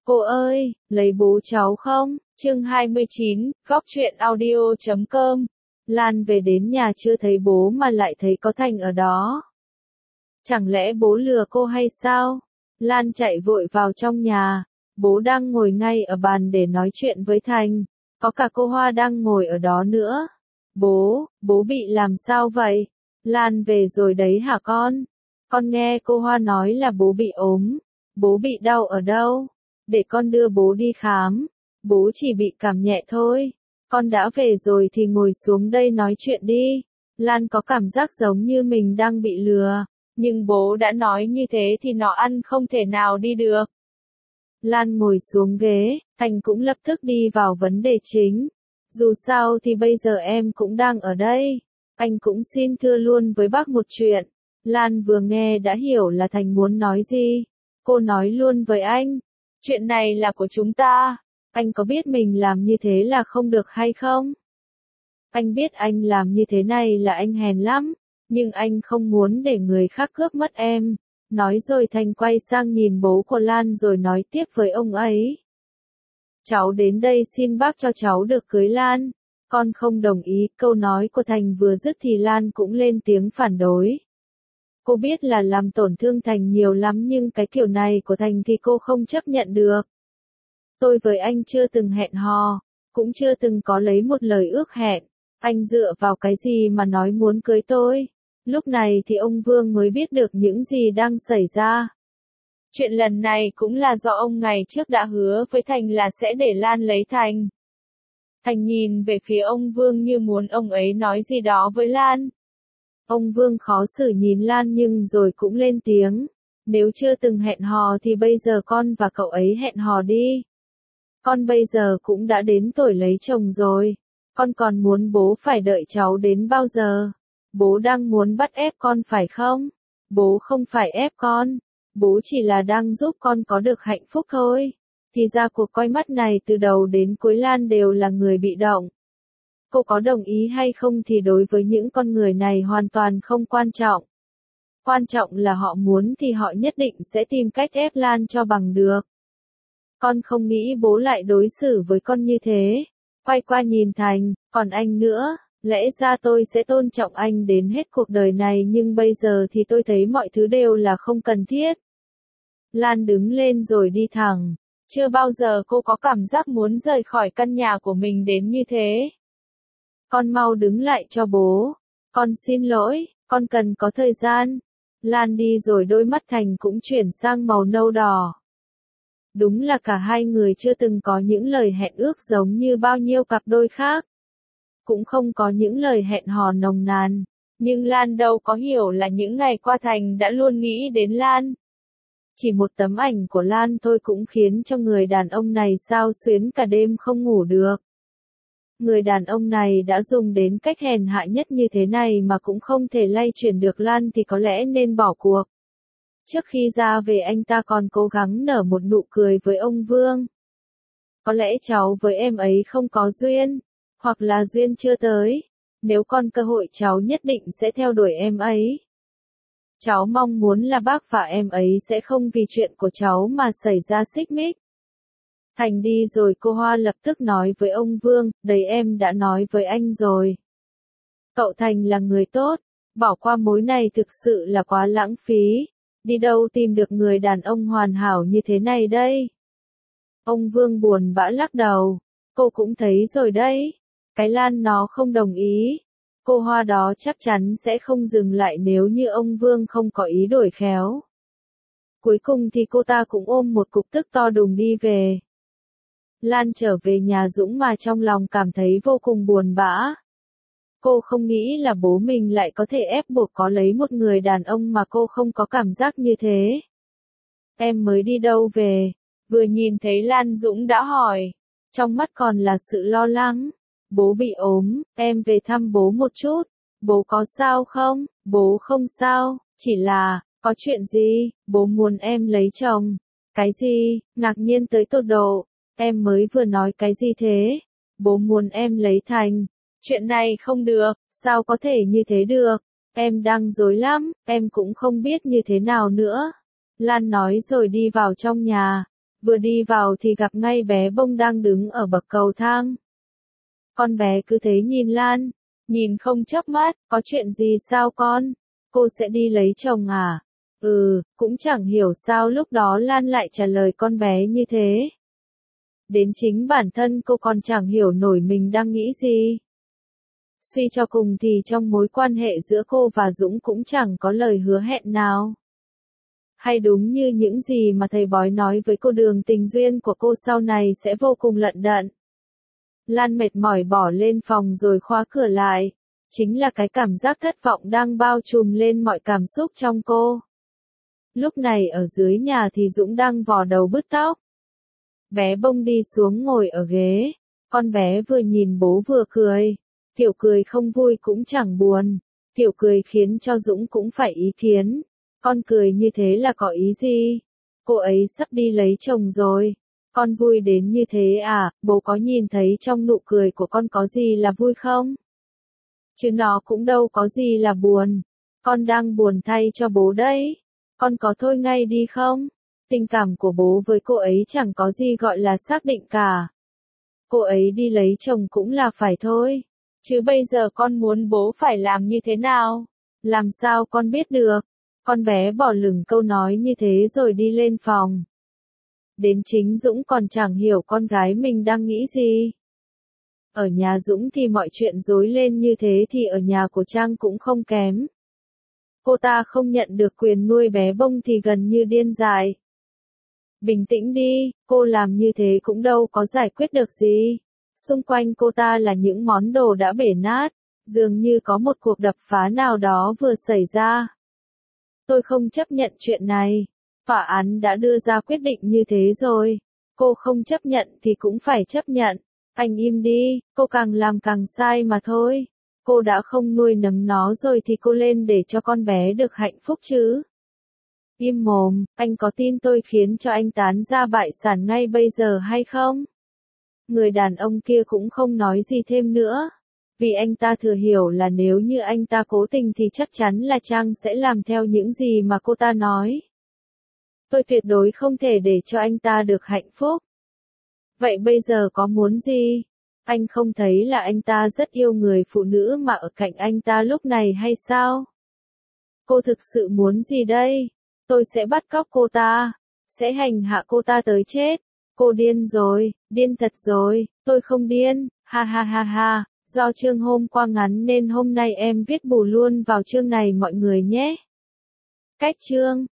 Cô ơi, lấy bố cháu không? Chương 29, góc truyện audio.com. Lan về đến nhà chưa thấy bố mà lại thấy có Thành ở đó. Chẳng lẽ bố lừa cô hay sao? Lan chạy vội vào trong nhà. Bố đang ngồi ngay ở bàn để nói chuyện với Thành. Có cả cô Hoa đang ngồi ở đó nữa. Bố bị làm sao vậy? Lan về rồi đấy hả con? Con nghe cô Hoa nói là bố bị ốm. Bố bị đau ở đâu? Để con đưa bố đi khám. Bố chỉ bị cảm nhẹ thôi. Con đã về rồi thì ngồi xuống đây nói chuyện đi. Lan có cảm giác giống như mình đang bị lừa. Nhưng bố đã nói như thế thì nó ăn không thể nào đi được. Lan ngồi xuống ghế, Thành cũng lập tức đi vào vấn đề chính. Dù sao thì bây giờ em cũng đang ở đây. Anh cũng xin thưa luôn với bác một chuyện. Lan vừa nghe đã hiểu là Thành muốn nói gì. Cô nói luôn với anh. Chuyện này là của chúng ta. Anh có biết mình làm như thế là không được hay không? Anh biết anh làm như thế này là anh hèn lắm. Nhưng anh không muốn để người khác cướp mất em. Nói rồi Thành quay sang nhìn bố của Lan rồi nói tiếp với ông ấy. Cháu đến đây xin bác cho cháu được cưới Lan. Con không đồng ý. Câu nói của Thành vừa dứt thì Lan cũng lên tiếng phản đối. Cô biết là làm tổn thương Thành nhiều lắm nhưng cái kiểu này của Thành thì cô không chấp nhận được. Tôi với anh chưa từng hẹn hò, cũng chưa từng có lấy một lời ước hẹn. Anh dựa vào cái gì mà nói muốn cưới tôi? Lúc này thì ông Vương mới biết được những gì đang xảy ra. Chuyện lần này cũng là do ông ngày trước đã hứa với Thành là sẽ để Lan lấy Thành. Thành nhìn về phía ông Vương như muốn ông ấy nói gì đó với Lan. Ông Vương khó xử nhìn Lan nhưng rồi cũng lên tiếng. Nếu chưa từng hẹn hò thì bây giờ con và cậu ấy hẹn hò đi. Con bây giờ cũng đã đến tuổi lấy chồng rồi. Con còn muốn bố phải đợi cháu đến bao giờ? Bố đang muốn bắt ép con phải không? Bố không phải ép con. Bố chỉ là đang giúp con có được hạnh phúc thôi. Thì ra cuộc coi mắt này từ đầu đến cuối Lan đều là người bị động. Cô có đồng ý hay không thì đối với những con người này hoàn toàn không quan trọng. Quan trọng là họ muốn thì họ nhất định sẽ tìm cách ép Lan cho bằng được. Con không nghĩ bố lại đối xử với con như thế. Quay qua nhìn Thành, còn anh nữa, lẽ ra tôi sẽ tôn trọng anh đến hết cuộc đời này nhưng bây giờ thì tôi thấy mọi thứ đều là không cần thiết. Lan đứng lên rồi đi thẳng. Chưa bao giờ cô có cảm giác muốn rời khỏi căn nhà của mình đến như thế. Con mau đứng lại cho bố. Con xin lỗi, con cần có thời gian. Lan đi rồi đôi mắt Thành cũng chuyển sang màu nâu đỏ. Đúng là cả hai người chưa từng có những lời hẹn ước giống như bao nhiêu cặp đôi khác. Cũng không có những lời hẹn hò nồng nàn. Nhưng Lan đâu có hiểu là những ngày qua Thành đã luôn nghĩ đến Lan. Chỉ một tấm ảnh của Lan thôi cũng khiến cho người đàn ông này xao xuyến cả đêm không ngủ được. Người đàn ông này đã dùng đến cách hèn hạ nhất như thế này mà cũng không thể lay chuyển được Lan thì có lẽ nên bỏ cuộc. Trước khi ra về anh ta còn cố gắng nở một nụ cười với ông Vương. Có lẽ cháu với em ấy không có duyên, hoặc là duyên chưa tới. Nếu còn cơ hội cháu nhất định sẽ theo đuổi em ấy. Cháu mong muốn là bác và em ấy sẽ không vì chuyện của cháu mà xảy ra xích mích. Thành đi rồi cô Hoa lập tức nói với ông Vương, đấy em đã nói với anh rồi. Cậu Thành là người tốt, bỏ qua mối này thực sự là quá lãng phí. Đi đâu tìm được người đàn ông hoàn hảo như thế này đây? Ông Vương buồn bã lắc đầu. Cô cũng thấy rồi đấy. Cái Lan nó không đồng ý. Cô Hoa đó chắc chắn sẽ không dừng lại nếu như ông Vương không có ý đổi khéo. Cuối cùng thì cô ta cũng ôm một cục tức to đùng đi về. Lan trở về nhà Dũng mà trong lòng cảm thấy vô cùng buồn bã. Cô không nghĩ là bố mình lại có thể ép buộc có lấy một người đàn ông mà cô không có cảm giác như thế. Em mới đi đâu về? Vừa nhìn thấy Lan Dũng đã hỏi. Trong mắt còn là sự lo lắng. Bố bị ốm, em về thăm bố một chút. Bố có sao không? Bố không sao, chỉ là, có chuyện gì? Bố muốn em lấy chồng. Cái gì? Ngạc nhiên tới tột độ. Em mới vừa nói cái gì thế? Bố muốn em lấy Thành. Chuyện này không được, sao có thể như thế được? Em đang rối lắm, em cũng không biết như thế nào nữa. Lan nói rồi đi vào trong nhà. Vừa đi vào thì gặp ngay bé Bông đang đứng ở bậc cầu thang. Con bé cứ thế nhìn Lan, nhìn không chớp mắt, có chuyện gì sao con? Cô sẽ đi lấy chồng à? Cũng chẳng hiểu sao lúc đó Lan lại trả lời con bé như thế. Đến chính bản thân cô còn chẳng hiểu nổi mình đang nghĩ gì. Suy cho cùng thì trong mối quan hệ giữa cô và Dũng cũng chẳng có lời hứa hẹn nào. Hay đúng như những gì mà thầy bói nói với cô, đường tình duyên của cô sau này sẽ vô cùng lận đận. Lan mệt mỏi bỏ lên phòng rồi khóa cửa lại. Chính là cái cảm giác thất vọng đang bao trùm lên mọi cảm xúc trong cô. Lúc này ở dưới nhà thì Dũng đang vò đầu bứt tóc. Bé Bông đi xuống ngồi ở ghế. Con bé vừa nhìn bố vừa cười. Kiểu cười không vui cũng chẳng buồn. Kiểu cười khiến cho Dũng cũng phải ý kiến. Con cười như thế là có ý gì? Cô ấy sắp đi lấy chồng rồi. Con vui đến như thế à? Bố có nhìn thấy trong nụ cười của con có gì là vui không? Chứ nó cũng đâu có gì là buồn. Con đang buồn thay cho bố đấy. Con có thôi ngay đi không? Tình cảm của bố với cô ấy chẳng có gì gọi là xác định cả. Cô ấy đi lấy chồng cũng là phải thôi. Chứ bây giờ con muốn bố phải làm như thế nào? Làm sao con biết được? Con bé bỏ lửng câu nói như thế rồi đi lên phòng. Đến chính Dũng còn chẳng hiểu con gái mình đang nghĩ gì. Ở nhà Dũng thì mọi chuyện rối lên như thế thì ở nhà của Trang cũng không kém. Cô ta không nhận được quyền nuôi bé Bông thì gần như điên dại. Bình tĩnh đi, cô làm như thế cũng đâu có giải quyết được gì. Xung quanh cô ta là những món đồ đã bể nát, dường như có một cuộc đập phá nào đó vừa xảy ra. Tôi không chấp nhận chuyện này. Tòa án đã đưa ra quyết định như thế rồi. Cô không chấp nhận thì cũng phải chấp nhận. Anh im đi, cô càng làm càng sai mà thôi. Cô đã không nuôi nấng nó rồi thì cô lên để cho con bé được hạnh phúc chứ. Im mồm, anh có tin tôi khiến cho anh tán ra bại sản ngay bây giờ hay không? Người đàn ông kia cũng không nói gì thêm nữa. Vì anh ta thừa hiểu là nếu như anh ta cố tình thì chắc chắn là Trang sẽ làm theo những gì mà cô ta nói. Tôi tuyệt đối không thể để cho anh ta được hạnh phúc. Vậy bây giờ có muốn gì? Anh không thấy là anh ta rất yêu người phụ nữ mà ở cạnh anh ta lúc này hay sao? Cô thực sự muốn gì đây? Tôi sẽ bắt cóc cô ta. Sẽ hành hạ cô ta tới chết. Cô điên rồi, điên thật rồi. Tôi không điên, ha ha ha ha. Do chương hôm qua ngắn nên hôm nay em viết bù luôn vào chương này mọi người nhé. Cách chương